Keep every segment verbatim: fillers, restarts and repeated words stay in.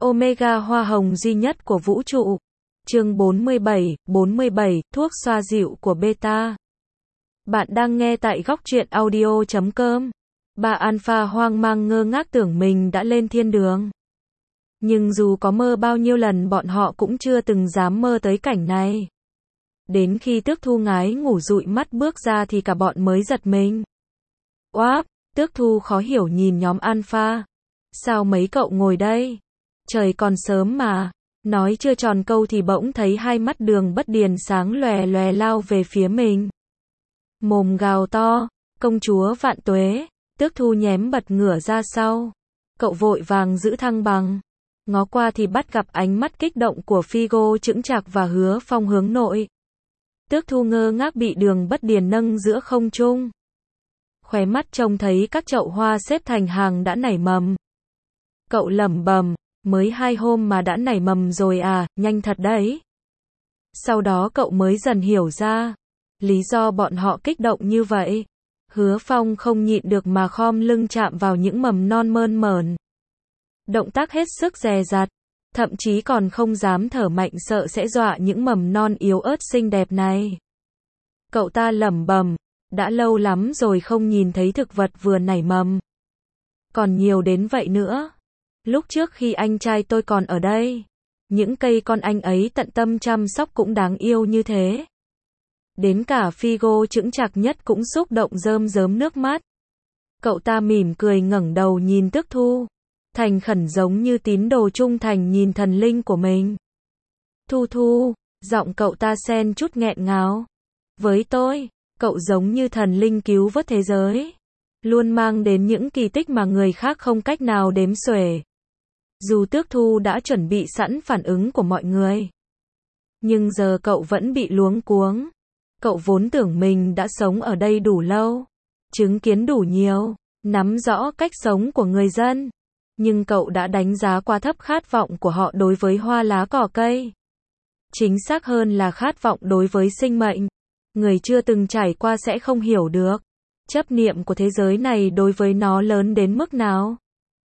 Omega hoa hồng duy nhất của vũ trụ. Chương bốn mươi bảy, bốn mươi bảy, thuốc xoa dịu của beta. Bạn đang nghe tại góc truyện audio chấm com. Ba Alpha hoang mang ngơ ngác tưởng mình đã lên thiên đường. Nhưng dù có mơ bao nhiêu lần bọn họ cũng chưa từng dám mơ tới cảnh này. Đến khi Tước Thu ngái ngủ dụi mắt bước ra thì cả bọn mới giật mình. Oáp, Tước Thu khó hiểu nhìn nhóm Alpha. Sao mấy cậu ngồi đây? Trời còn sớm mà. Nói chưa tròn câu thì bỗng thấy hai mắt Đường Bất Điền sáng lòe lòe lao về phía mình. Mồm gào to, công chúa vạn tuế. Tước Thu nhém bật ngửa ra sau. Cậu vội vàng giữ thăng bằng. Ngó qua thì bắt gặp ánh mắt kích động của Figo chững chạc và Hứa Phong hướng nội. Tước Thu ngơ ngác bị Đường Bất Điền nâng giữa không trung. Khóe mắt trông thấy các chậu hoa xếp thành hàng đã nảy mầm. Cậu lẩm bẩm, mới hai hôm mà đã nảy mầm rồi à, nhanh thật đấy. Sau đó cậu mới dần hiểu ra lý do bọn họ kích động như vậy. Hứa Phong không nhịn được mà khom lưng chạm vào những mầm non mơn mởn. Động tác hết sức dè dặt, thậm chí còn không dám thở mạnh sợ sẽ dọa những mầm non yếu ớt xinh đẹp này. Cậu ta lẩm bẩm, đã lâu lắm rồi không nhìn thấy thực vật vừa nảy mầm. Còn nhiều đến vậy nữa. Lúc trước khi anh trai tôi còn ở đây, những cây con anh ấy tận tâm chăm sóc cũng đáng yêu như thế. Đến cả Figo chững chạc nhất cũng xúc động rơm rớm nước mắt. Cậu ta mỉm cười ngẩng đầu nhìn Tước Thu, thành khẩn giống như tín đồ trung thành nhìn thần linh của mình. Thu Thu, giọng cậu ta xen chút nghẹn ngào. Với tôi, cậu giống như thần linh cứu vớt thế giới, luôn mang đến những kỳ tích mà người khác không cách nào đếm xuể. Dù Tước Thu đã chuẩn bị sẵn phản ứng của mọi người, nhưng giờ cậu vẫn bị luống cuống. Cậu vốn tưởng mình đã sống ở đây đủ lâu, chứng kiến đủ nhiều, nắm rõ cách sống của người dân. Nhưng cậu đã đánh giá quá thấp khát vọng của họ đối với hoa lá cỏ cây. Chính xác hơn là khát vọng đối với sinh mệnh. Người chưa từng trải qua sẽ không hiểu được chấp niệm của thế giới này đối với nó lớn đến mức nào.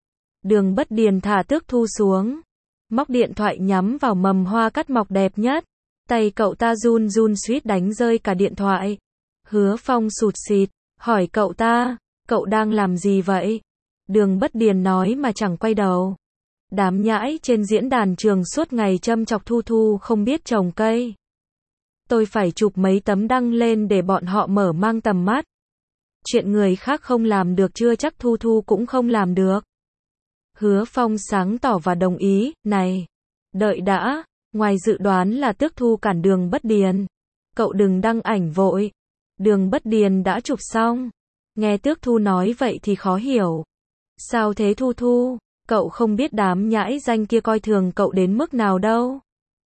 Đường Bất Điền thả Tước Thu xuống, móc điện thoại nhắm vào mầm hoa cắt mọc đẹp nhất. Tay cậu ta run run suýt đánh rơi cả điện thoại. Hứa Phong sụt sịt, hỏi cậu ta, cậu đang làm gì vậy? Đường Bất Điền nói mà chẳng quay đầu. Đám nhãi trên diễn đàn trường suốt ngày châm chọc Thu Thu không biết trồng cây. Tôi phải chụp mấy tấm đăng lên để bọn họ mở mang tầm mắt. Chuyện người khác không làm được chưa chắc Thu Thu cũng không làm được. Hứa Phong sáng tỏ và đồng ý, này, đợi đã, ngoài dự đoán là Tước Thu cản Đường Bất Điền. Cậu đừng đăng ảnh vội. Đường Bất Điền đã chụp xong. Nghe Tước Thu nói vậy thì khó hiểu. Sao thế Thu Thu, cậu không biết đám nhãi danh kia coi thường cậu đến mức nào đâu.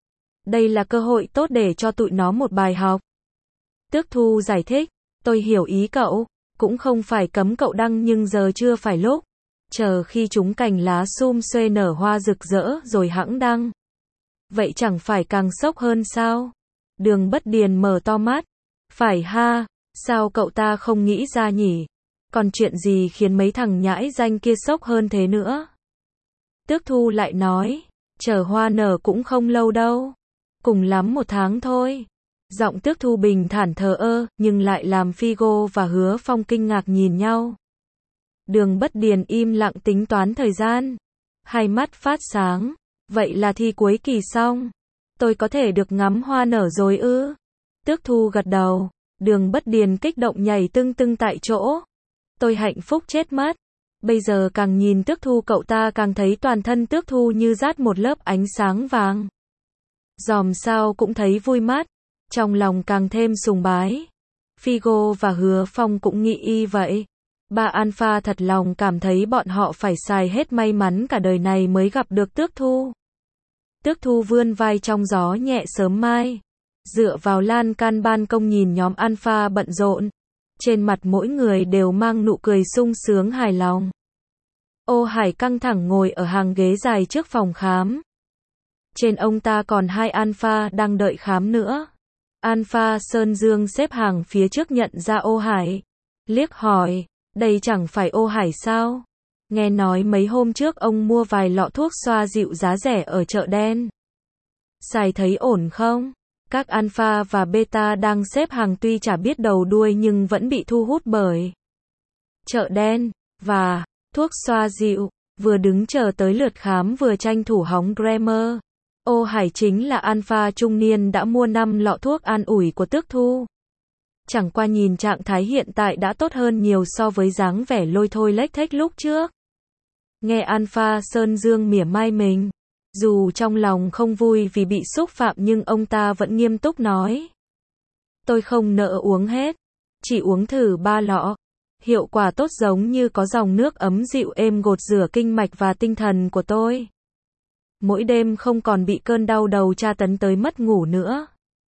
Đây là cơ hội tốt để cho tụi nó một bài học. Tước Thu giải thích, tôi hiểu ý cậu, cũng không phải cấm cậu đăng nhưng giờ chưa phải lúc. Chờ khi chúng cành lá sum xuê nở hoa rực rỡ rồi hẵng đăng. Vậy chẳng phải càng sốc hơn sao? Đường Bất Điền mở to mắt. Phải ha, sao cậu ta không nghĩ ra nhỉ? Còn chuyện gì khiến mấy thằng nhãi danh kia sốc hơn thế nữa? Tước Thu lại nói, chờ hoa nở cũng không lâu đâu. Cùng lắm một tháng thôi. Giọng Tước Thu bình thản thờ ơ, nhưng lại làm Figo và Hứa Phong kinh ngạc nhìn nhau. Đường Bất Điền im lặng tính toán thời gian. Hai mắt phát sáng. Vậy là thi cuối kỳ xong. Tôi có thể được ngắm hoa nở rồi ư? Tước Thu gật đầu. Đường Bất Điền kích động nhảy tưng tưng tại chỗ. Tôi hạnh phúc chết mất. Bây giờ càng nhìn Tước Thu cậu ta càng thấy toàn thân Tước Thu như dát một lớp ánh sáng vàng. Dòm sao cũng thấy vui mắt. Trong lòng càng thêm sùng bái. Figo và Hứa Phong cũng nghĩ y vậy. Ba Alpha thật lòng cảm thấy bọn họ phải xài hết may mắn cả đời này mới gặp được Tước Thu. Tước Thu vươn vai trong gió nhẹ sớm mai. Dựa vào lan can ban công nhìn nhóm Alpha bận rộn. Trên mặt mỗi người đều mang nụ cười sung sướng hài lòng. Ô Hải căng thẳng ngồi ở hàng ghế dài trước phòng khám. Trên ông ta còn hai Alpha đang đợi khám nữa. Alpha Sơn Dương xếp hàng phía trước nhận ra Ô Hải. Liếc hỏi, đây chẳng phải Ô Hải sao? Nghe nói mấy hôm trước ông mua vài lọ thuốc xoa dịu giá rẻ ở chợ đen. Xài thấy ổn không? Các alpha và beta đang xếp hàng tuy chả biết đầu đuôi nhưng vẫn bị thu hút bởi chợ đen và thuốc xoa dịu, vừa đứng chờ tới lượt khám vừa tranh thủ hóng Grammar. Ô Hải chính là alpha trung niên đã mua năm lọ thuốc an ủi của Tước Thu. Chẳng qua nhìn trạng thái hiện tại đã tốt hơn nhiều so với dáng vẻ lôi thôi lếch thếch lúc trước. Nghe Alpha Sơn Dương mỉa mai mình, dù trong lòng không vui vì bị xúc phạm nhưng ông ta vẫn nghiêm túc nói. Tôi không nỡ uống hết, chỉ uống thử ba lọ. Hiệu quả tốt giống như có dòng nước ấm dịu êm gột rửa kinh mạch và tinh thần của tôi. Mỗi đêm không còn bị cơn đau đầu tra tấn tới mất ngủ nữa.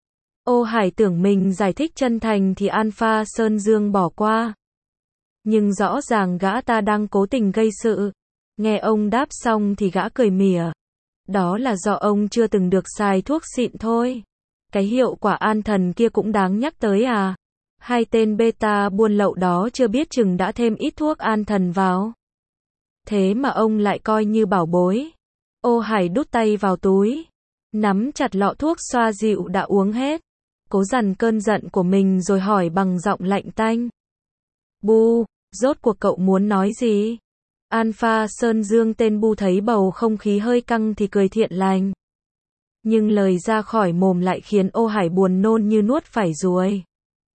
Ô Hải tưởng mình giải thích chân thành thì Alpha Sơn Dương bỏ qua. Nhưng rõ ràng gã ta đang cố tình gây sự. Nghe ông đáp xong thì gã cười mỉa. Đó là do ông chưa từng được xài thuốc xịn thôi. Cái hiệu quả an thần kia cũng đáng nhắc tới à. Hai tên beta buôn lậu đó chưa biết chừng đã thêm ít thuốc an thần vào. Thế mà ông lại coi như bảo bối. Ô Hải đút tay vào túi, nắm chặt lọ thuốc xoa dịu đã uống hết. Cố dằn cơn giận của mình rồi hỏi bằng giọng lạnh tanh. Bu, rốt cuộc cậu muốn nói gì? Alpha Sơn Dương tên Bu thấy bầu không khí hơi căng thì cười thiện lành. Nhưng lời ra khỏi mồm lại khiến Ô Hải buồn nôn như nuốt phải ruồi.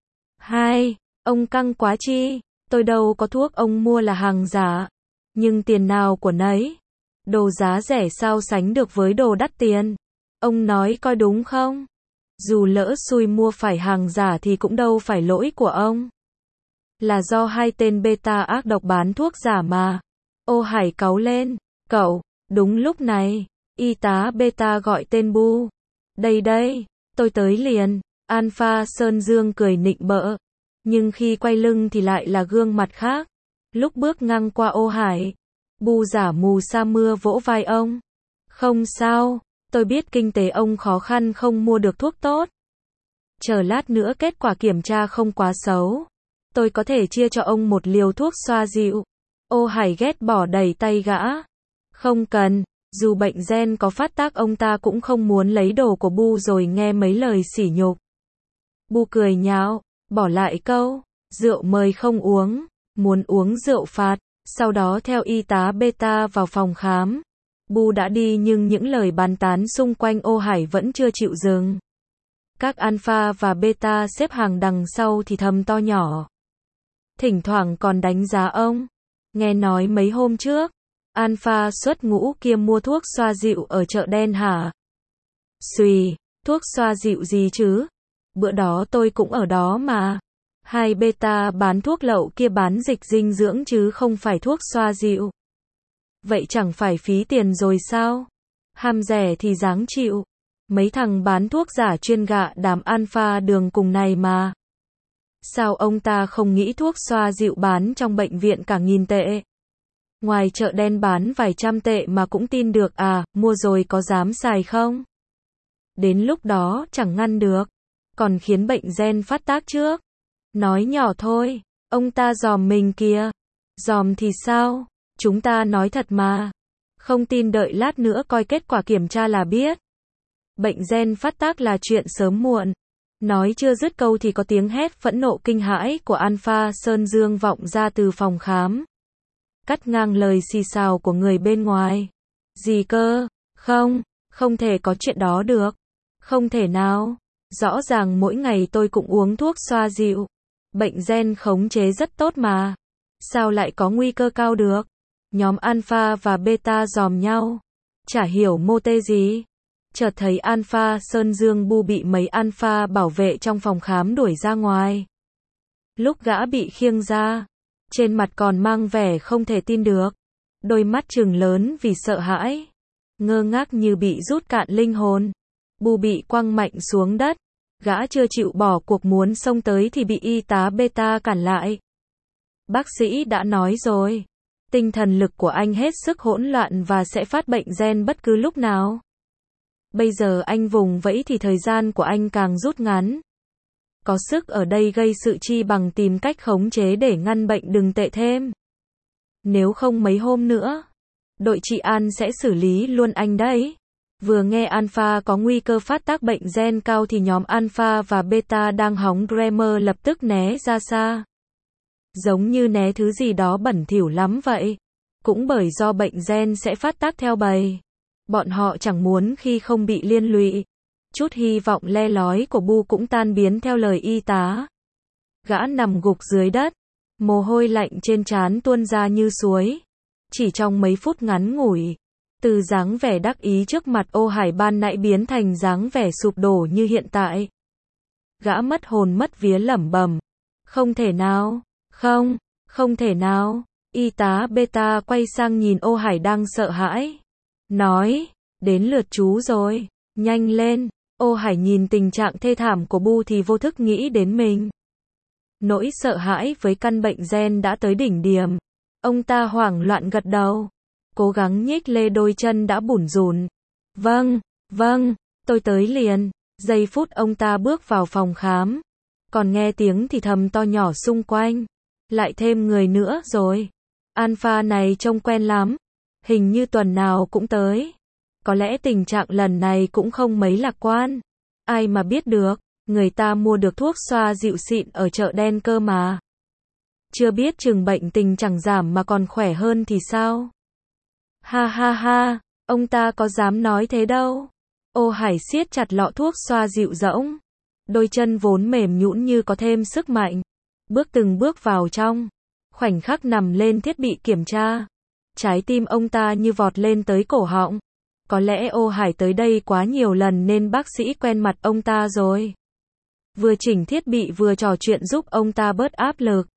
Hai, ông căng quá chi, tôi đâu có thuốc ông mua là hàng giả. Nhưng tiền nào của nấy. Đồ giá rẻ sao sánh được với đồ đắt tiền. Ông nói coi đúng không? Dù lỡ xui mua phải hàng giả thì cũng đâu phải lỗi của ông. Là do hai tên beta ác độc bán thuốc giả mà. Ô Hải cáu lên. Cậu, đúng lúc này, y tá beta gọi tên Bu. Đây đây, tôi tới liền. Alpha Sơn Dương cười nịnh bợ. Nhưng khi quay lưng thì lại là gương mặt khác. Lúc bước ngang qua Ô Hải, Bu giả mù sa mưa vỗ vai ông. Không sao, tôi biết kinh tế ông khó khăn không mua được thuốc tốt. Chờ lát nữa kết quả kiểm tra không quá xấu. Tôi có thể chia cho ông một liều thuốc xoa dịu. Ô Hải ghét bỏ đẩy tay gã. Không cần, dù bệnh gen có phát tác ông ta cũng không muốn lấy đồ của Bu rồi nghe mấy lời sỉ nhục. Bu cười nhạo, bỏ lại câu, rượu mời không uống, muốn uống rượu phạt. Sau đó theo y tá beta vào phòng khám. Bu đã đi nhưng những lời bàn tán xung quanh Ô Hải vẫn chưa chịu dừng. Các alpha và beta xếp hàng đằng sau thì thầm to nhỏ. Thỉnh thoảng còn đánh giá ông. Nghe nói mấy hôm trước, alpha xuất ngũ kia mua thuốc xoa dịu ở chợ đen hả? Xùi, thuốc xoa dịu gì chứ? Bữa đó tôi cũng ở đó mà. Hai beta bán thuốc lậu kia bán dịch dinh dưỡng chứ không phải thuốc xoa dịu. Vậy chẳng phải phí tiền rồi sao? Ham rẻ thì dáng chịu. Mấy thằng bán thuốc giả chuyên gạ đám alpha đường cùng này mà. Sao ông ta không nghĩ thuốc xoa dịu bán trong bệnh viện cả nghìn tệ? Ngoài chợ đen bán vài trăm tệ mà cũng tin được à, mua rồi có dám xài không? Đến lúc đó chẳng ngăn được. Còn khiến bệnh gen phát tác trước. Nói nhỏ thôi, ông ta dòm mình kìa. Dòm thì sao? Chúng ta nói thật mà. Không tin đợi lát nữa coi kết quả kiểm tra là biết. Bệnh gen phát tác là chuyện sớm muộn. Nói chưa dứt câu thì có tiếng hét phẫn nộ kinh hãi của Alpha Sơn Dương vọng ra từ phòng khám. Cắt ngang lời xì xào của người bên ngoài. Gì cơ? Không, không thể có chuyện đó được. Không thể nào. Rõ ràng mỗi ngày tôi cũng uống thuốc xoa dịu. Bệnh gen khống chế rất tốt mà. Sao lại có nguy cơ cao được? Nhóm alpha và beta dòm nhau. Chả hiểu mô tê gì. Chợt thấy Alpha Sơn Dương Bu bị mấy alpha bảo vệ trong phòng khám đuổi ra ngoài. Lúc gã bị khiêng ra, trên mặt còn mang vẻ không thể tin được. Đôi mắt trừng lớn vì sợ hãi. Ngơ ngác như bị rút cạn linh hồn. Bu bị quăng mạnh xuống đất. Gã chưa chịu bỏ cuộc muốn xông tới thì bị y tá beta cản lại. Bác sĩ đã nói rồi. Tinh thần lực của anh hết sức hỗn loạn và sẽ phát bệnh gen bất cứ lúc nào. Bây giờ anh vùng vẫy thì thời gian của anh càng rút ngắn. Có sức ở đây gây sự chi bằng tìm cách khống chế để ngăn bệnh đừng tệ thêm. Nếu không mấy hôm nữa, đội trị an sẽ xử lý luôn anh đấy. Vừa nghe Alpha có nguy cơ phát tác bệnh gen cao thì nhóm Alpha và Beta đang hóng Dreamer lập tức né ra xa. Giống như né thứ gì đó bẩn thỉu lắm vậy. Cũng bởi do bệnh gen sẽ phát tác theo bầy. Bọn họ chẳng muốn khi không bị liên lụy. Chút hy vọng le lói của Bu cũng tan biến theo lời y tá. Gã nằm gục dưới đất, mồ hôi lạnh trên trán tuôn ra như suối. Chỉ trong mấy phút ngắn ngủi, từ dáng vẻ đắc ý trước mặt Ô Hải ban nãy biến thành dáng vẻ sụp đổ như hiện tại. Gã mất hồn mất vía lẩm bẩm, không thể nào, không, không thể nào. Y tá Beta quay sang nhìn Ô Hải đang sợ hãi, nói, đến lượt chú rồi, nhanh lên. Ô Hải nhìn tình trạng thê thảm của Bu thì vô thức nghĩ đến mình. Nỗi sợ hãi với căn bệnh gen đã tới đỉnh điểm. Ông ta hoảng loạn gật đầu, cố gắng nhích lê đôi chân đã bủn rủn. Vâng, vâng, tôi tới liền. Giây phút ông ta bước vào phòng khám, còn nghe tiếng thì thầm to nhỏ xung quanh. Lại thêm người nữa rồi. Alpha này trông quen lắm. Hình như tuần nào cũng tới. Có lẽ tình trạng lần này cũng không mấy lạc quan. Ai mà biết được, người ta mua được thuốc xoa dịu xịn ở chợ đen cơ mà. Chưa biết chừng bệnh tình chẳng giảm mà còn khỏe hơn thì sao? Ha ha ha, ông ta có dám nói thế đâu. Ô Hải siết chặt lọ thuốc xoa dịu rỗng. Đôi chân vốn mềm nhũn như có thêm sức mạnh. Bước từng bước vào trong. Khoảnh khắc nằm lên thiết bị kiểm tra. Trái tim ông ta như vọt lên tới cổ họng. Có lẽ Ô Hải tới đây quá nhiều lần nên bác sĩ quen mặt ông ta rồi. Vừa chỉnh thiết bị vừa trò chuyện giúp ông ta bớt áp lực.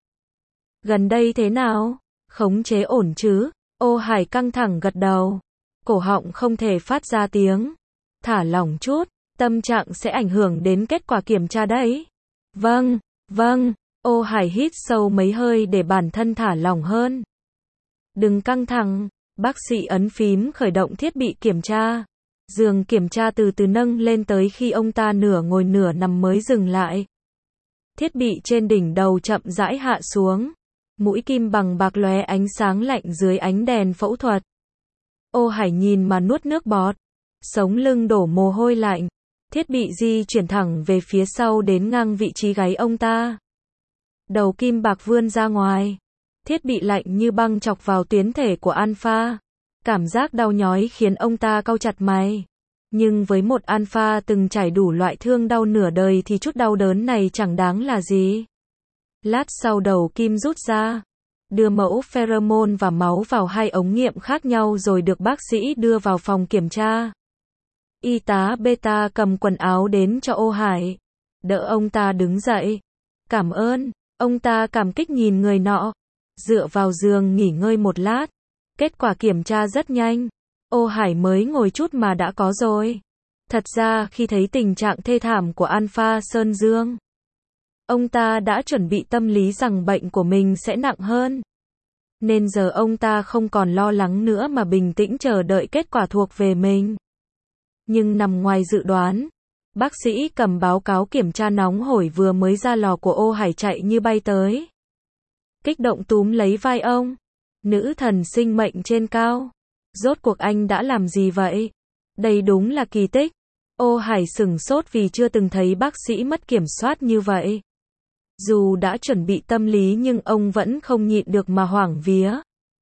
Gần đây thế nào? Khống chế ổn chứ? Ô Hải căng thẳng gật đầu. Cổ họng không thể phát ra tiếng. Thả lỏng chút, tâm trạng sẽ ảnh hưởng đến kết quả kiểm tra đấy. Vâng, vâng. Ô Hải hít sâu mấy hơi để bản thân thả lỏng hơn. Đừng căng thẳng. Bác sĩ ấn phím khởi động thiết bị kiểm tra. Giường kiểm tra từ từ nâng lên tới khi ông ta nửa ngồi nửa nằm mới dừng lại. Thiết bị trên đỉnh đầu chậm rãi hạ xuống. Mũi kim bằng bạc lóe ánh sáng lạnh dưới ánh đèn phẫu thuật. Ô Hải nhìn mà nuốt nước bọt. Sống lưng đổ mồ hôi lạnh. Thiết bị di chuyển thẳng về phía sau đến ngang vị trí gáy ông ta. Đầu kim bạc vươn ra ngoài. Thiết bị lạnh như băng chọc vào tuyến thể của Alpha. Cảm giác đau nhói khiến ông ta cau chặt mày. Nhưng với một Alpha từng trải đủ loại thương đau nửa đời thì chút đau đớn này chẳng đáng là gì. Lát sau đầu kim rút ra. Đưa mẫu pheromone và máu vào hai ống nghiệm khác nhau rồi được bác sĩ đưa vào phòng kiểm tra. Y tá Beta cầm quần áo đến cho Ô Hải. Đỡ ông ta đứng dậy. Cảm ơn. Ông ta cảm kích nhìn người nọ. Dựa vào giường nghỉ ngơi một lát. Kết quả kiểm tra rất nhanh. Ô Hải mới ngồi chút mà đã có rồi. Thật ra khi thấy tình trạng thê thảm của Alpha Sơn Dương, ông ta đã chuẩn bị tâm lý rằng bệnh của mình sẽ nặng hơn. Nên giờ ông ta không còn lo lắng nữa mà bình tĩnh chờ đợi kết quả thuộc về mình. Nhưng nằm ngoài dự đoán, bác sĩ cầm báo cáo kiểm tra nóng hổi vừa mới ra lò của Ô Hải chạy như bay tới. Kích động túm lấy vai ông. Nữ thần sinh mệnh trên cao. Rốt cuộc anh đã làm gì vậy? Đây đúng là kỳ tích. Ô Hải sửng sốt vì chưa từng thấy bác sĩ mất kiểm soát như vậy. Dù đã chuẩn bị tâm lý nhưng ông vẫn không nhịn được mà hoảng vía.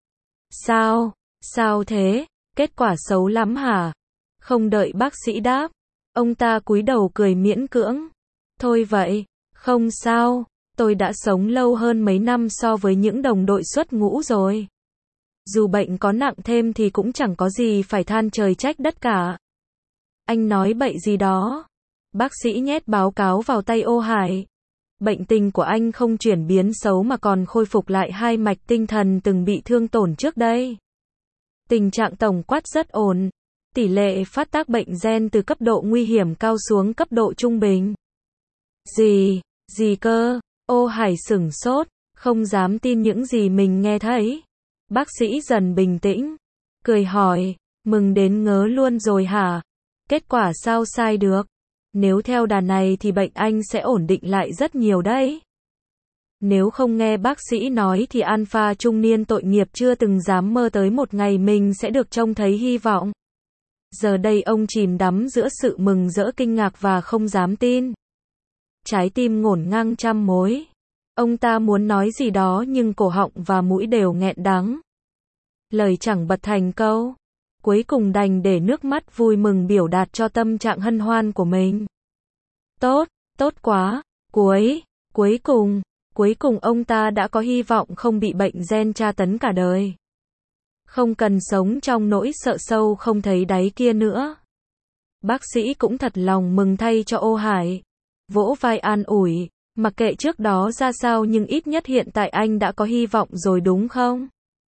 Sao? Sao thế? Kết quả xấu lắm hả? Không đợi bác sĩ đáp. Ông ta cúi đầu cười miễn cưỡng. Thôi vậy, không sao. Tôi đã sống lâu hơn mấy năm so với những đồng đội xuất ngũ rồi. Dù bệnh có nặng thêm thì cũng chẳng có gì phải than trời trách đất cả. Anh nói bậy gì đó? Bác sĩ nhét báo cáo vào tay Ô Hải. Bệnh tình của anh không chuyển biến xấu mà còn khôi phục lại hai mạch tinh thần từng bị thương tổn trước đây. Tình trạng tổng quát rất ổn. Tỷ lệ phát tác bệnh gen từ cấp độ nguy hiểm cao xuống cấp độ trung bình. Gì? Gì cơ? Ô Hải sửng sốt, không dám tin những gì mình nghe thấy. Bác sĩ dần bình tĩnh, cười hỏi, mừng đến ngớ luôn rồi hả? Kết quả sao sai được? Nếu theo đà này thì bệnh anh sẽ ổn định lại rất nhiều đấy. Nếu không nghe bác sĩ nói thì alpha trung niên tội nghiệp chưa từng dám mơ tới một ngày mình sẽ được trông thấy hy vọng. Giờ đây ông chìm đắm giữa sự mừng rỡ kinh ngạc và không dám tin. Trái tim ngổn ngang trăm mối. Ông ta muốn nói gì đó nhưng cổ họng và mũi đều nghẹn đắng. Lời chẳng bật thành câu. Cuối cùng đành để nước mắt vui mừng biểu đạt cho tâm trạng hân hoan của mình. Tốt, tốt quá. Cuối, cuối cùng, cuối cùng ông ta đã có hy vọng không bị bệnh gen tra tấn cả đời. Không cần sống trong nỗi sợ sâu không thấy đáy kia nữa. Bác sĩ cũng thật lòng mừng thay cho Ô Hải. Vỗ vai an ủi, mặc kệ trước đó ra sao nhưng ít nhất hiện tại anh đã có hy vọng rồi đúng không?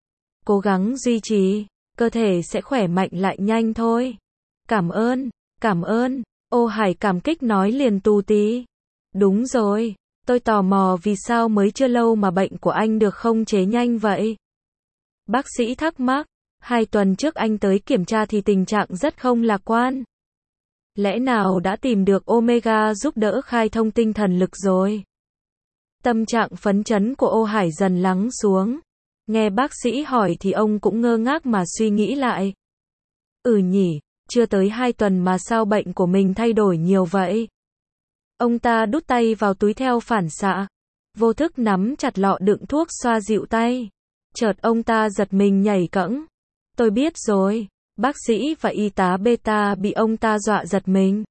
Cố gắng duy trì, cơ thể sẽ khỏe mạnh lại nhanh thôi. Cảm ơn, cảm ơn, Ô Hải cảm kích nói liền tù tí. Đúng rồi, tôi tò mò vì sao mới chưa lâu mà bệnh của anh được khống chế nhanh vậy? Bác sĩ thắc mắc, hai tuần trước anh tới kiểm tra thì tình trạng rất không lạc quan. Lẽ nào đã tìm được Omega giúp đỡ khai thông tinh thần lực rồi? Tâm trạng phấn chấn của Ô Hải dần lắng xuống. Nghe bác sĩ hỏi thì ông cũng ngơ ngác mà suy nghĩ lại. Ừ nhỉ, chưa tới hai tuần mà sao bệnh của mình thay đổi nhiều vậy? Ông ta đút tay vào túi theo phản xạ. Vô thức nắm chặt lọ đựng thuốc xoa dịu tay. Chợt ông ta giật mình nhảy cẫng. Tôi biết rồi. Bác sĩ và y tá beta bị ông ta dọa giật mình.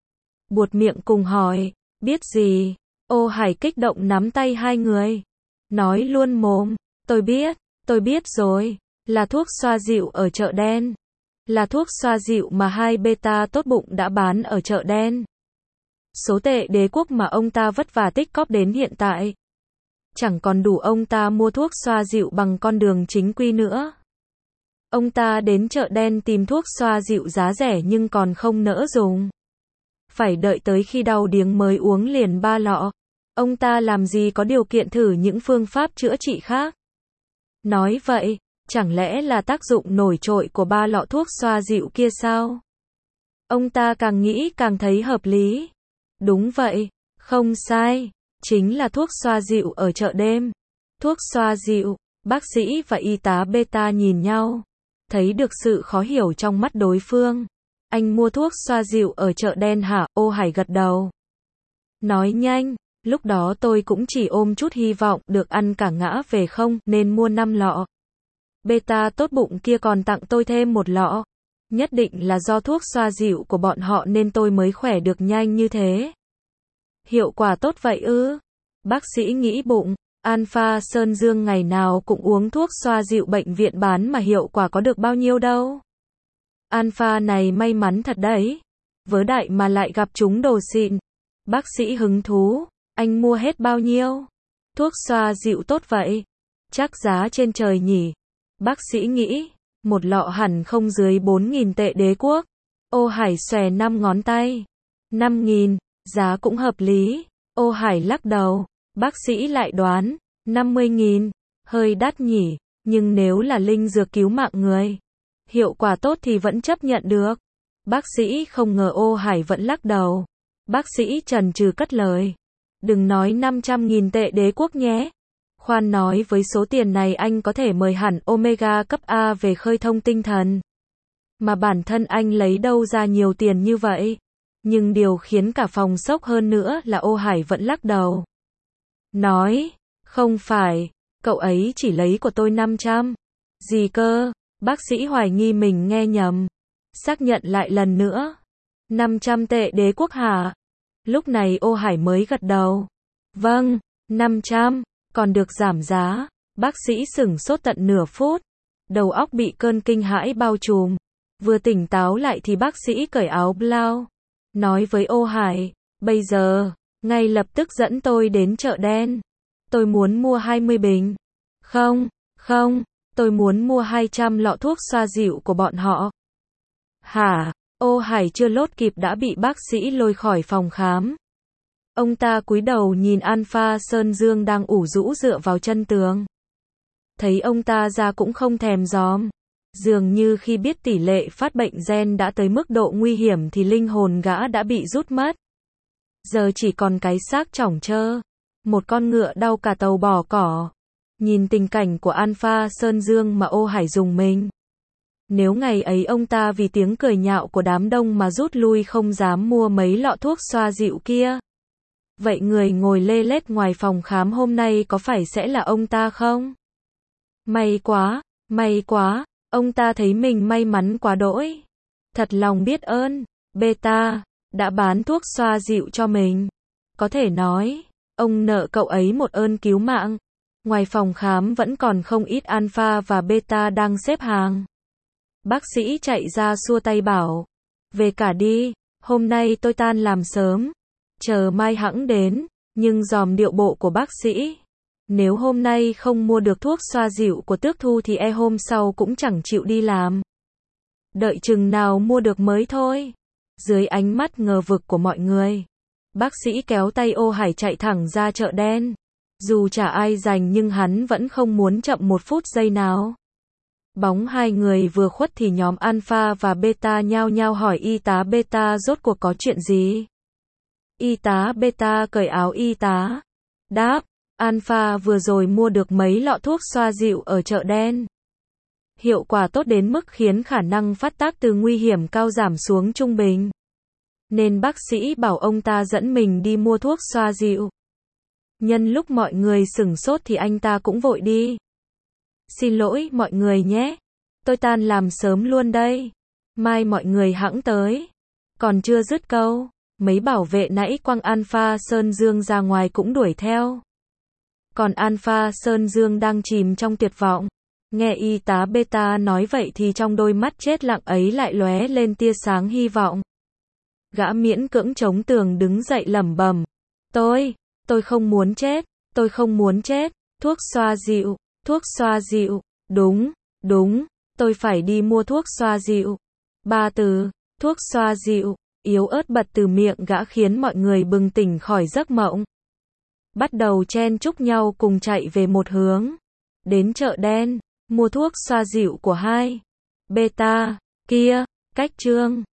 Buột miệng cùng hỏi, biết gì? Ô Hải kích động nắm tay hai người. Nói luôn mồm, tôi biết, tôi biết rồi. Là thuốc xoa dịu ở chợ đen. Là thuốc xoa dịu mà hai beta tốt bụng đã bán ở chợ đen. Số tệ đế quốc mà ông ta vất vả tích cóp đến hiện tại. Chẳng còn đủ ông ta mua thuốc xoa dịu bằng con đường chính quy nữa. Ông ta đến chợ đen tìm thuốc xoa dịu giá rẻ nhưng còn không nỡ dùng. Phải đợi tới khi đau điếng mới uống liền ba lọ. Ông ta làm gì có điều kiện thử những phương pháp chữa trị khác. Nói vậy, chẳng lẽ là tác dụng nổi trội của ba lọ thuốc xoa dịu kia sao? Ông ta càng nghĩ càng thấy hợp lý. Đúng vậy, không sai, chính là thuốc xoa dịu ở chợ đêm. Thuốc xoa dịu, bác sĩ và y tá beta nhìn nhau. Thấy được sự khó hiểu trong mắt đối phương. Anh mua thuốc xoa dịu ở chợ đen hả? Ô Hải gật đầu. Nói nhanh, lúc đó tôi cũng chỉ ôm chút hy vọng được ăn cả ngã về không, nên mua năm lọ. Beta tốt bụng kia còn tặng tôi thêm một lọ. Nhất định là do thuốc xoa dịu của bọn họ nên tôi mới khỏe được nhanh như thế. Hiệu quả tốt vậy ư? Bác sĩ nghĩ bụng. Alpha Sơn Dương ngày nào cũng uống thuốc xoa dịu bệnh viện bán mà hiệu quả có được bao nhiêu đâu. Alpha này may mắn thật đấy. Vớ đại mà lại gặp chúng đồ xịn. Bác sĩ hứng thú. Anh mua hết bao nhiêu? Thuốc xoa dịu tốt vậy. Chắc giá trên trời nhỉ. Bác sĩ nghĩ. Một lọ hẳn không dưới bốn nghìn tệ đế quốc. Ô Hải xòe năm ngón tay. năm nghìn. Giá cũng hợp lý. Ô Hải lắc đầu. Bác sĩ lại đoán, năm mươi nghìn, hơi đắt nhỉ, nhưng nếu là linh dược cứu mạng người, hiệu quả tốt thì vẫn chấp nhận được. Bác sĩ không ngờ Ô Hải vẫn lắc đầu. Bác sĩ chần chừ cất lời. Đừng nói năm trăm nghìn tệ đế quốc nhé. Khoan nói với số tiền này anh có thể mời hẳn Omega cấp A về khơi thông tinh thần. Mà bản thân anh lấy đâu ra nhiều tiền như vậy? Nhưng điều khiến cả phòng sốc hơn nữa là Ô Hải vẫn lắc đầu. Nói, không phải, cậu ấy chỉ lấy của tôi năm trăm. Gì cơ? Bác sĩ hoài nghi mình nghe nhầm. Xác nhận lại lần nữa. năm trăm tệ đế quốc hả? Lúc này Ô Hải mới gật đầu. Vâng, năm trăm, còn được giảm giá. Bác sĩ sửng sốt tận nửa phút. Đầu óc bị cơn kinh hãi bao trùm. Vừa tỉnh táo lại thì bác sĩ cởi áo blau. Nói với Ô Hải, bây giờ, ngay lập tức dẫn tôi đến chợ đen. Tôi muốn mua hai mươi bình. Không, không, tôi muốn mua hai trăm lọ thuốc xoa dịu của bọn họ. Hả? Ô Hải chưa lốt kịp đã bị bác sĩ lôi khỏi phòng khám. Ông ta cúi đầu nhìn Alpha Sơn Dương đang ủ rũ dựa vào chân tường. Thấy ông ta ra cũng không thèm gióm. Dường như khi biết tỷ lệ phát bệnh gen đã tới mức độ nguy hiểm thì linh hồn gã đã bị rút mất. Giờ chỉ còn cái xác chỏng trơ. Một con ngựa đau cả tàu bỏ cỏ. Nhìn tình cảnh của Alpha Sơn Dương mà Ô Hải dùng mình. Nếu ngày ấy ông ta vì tiếng cười nhạo của đám đông mà rút lui không dám mua mấy lọ thuốc xoa dịu kia. Vậy người ngồi lê lết ngoài phòng khám hôm nay có phải sẽ là ông ta không? May quá, may quá, ông ta thấy mình may mắn quá đỗi. Thật lòng biết ơn, Beta, đã bán thuốc xoa dịu cho mình. Có thể nói, ông nợ cậu ấy một ơn cứu mạng. Ngoài phòng khám vẫn còn không ít Alpha và Beta đang xếp hàng. Bác sĩ chạy ra xua tay bảo, về cả đi, hôm nay tôi tan làm sớm, chờ mai hẵng đến, nhưng dòm điệu bộ của bác sĩ. Nếu hôm nay không mua được thuốc xoa dịu của Tước Thu thì e hôm sau cũng chẳng chịu đi làm. Đợi chừng nào mua được mới thôi. Dưới ánh mắt ngờ vực của mọi người, bác sĩ kéo tay Ô Hải chạy thẳng ra chợ đen. Dù chả ai giành nhưng hắn vẫn không muốn chậm một phút giây nào. Bóng hai người vừa khuất thì nhóm Alpha và Beta nhao nhao hỏi y tá Beta rốt cuộc có chuyện gì. Y tá Beta cởi áo y tá. Đáp, Alpha vừa rồi mua được mấy lọ thuốc xoa dịu ở chợ đen. Hiệu quả tốt đến mức khiến khả năng phát tác từ nguy hiểm cao giảm xuống trung bình. Nên bác sĩ bảo ông ta dẫn mình đi mua thuốc xoa dịu. Nhân lúc mọi người sửng sốt thì anh ta cũng vội đi. Xin lỗi mọi người nhé. Tôi tan làm sớm luôn đây. Mai mọi người hẵng tới. Còn chưa dứt câu, mấy bảo vệ nãy quăng Alpha Sơn Dương ra ngoài cũng đuổi theo. Còn Alpha Sơn Dương đang chìm trong tuyệt vọng. Nghe y tá Beta nói vậy thì trong đôi mắt chết lặng ấy lại lóe lên tia sáng hy vọng. Gã miễn cưỡng chống tường đứng dậy lẩm bẩm. Tôi, tôi không muốn chết, tôi không muốn chết. Thuốc xoa dịu, thuốc xoa dịu, đúng, đúng, tôi phải đi mua thuốc xoa dịu. Ba từ, thuốc xoa dịu, yếu ớt bật từ miệng gã khiến mọi người bừng tỉnh khỏi giấc mộng. Bắt đầu chen chúc nhau cùng chạy về một hướng. Đến chợ đen, mua thuốc xoa dịu của hai. Beta, kia, cách chương.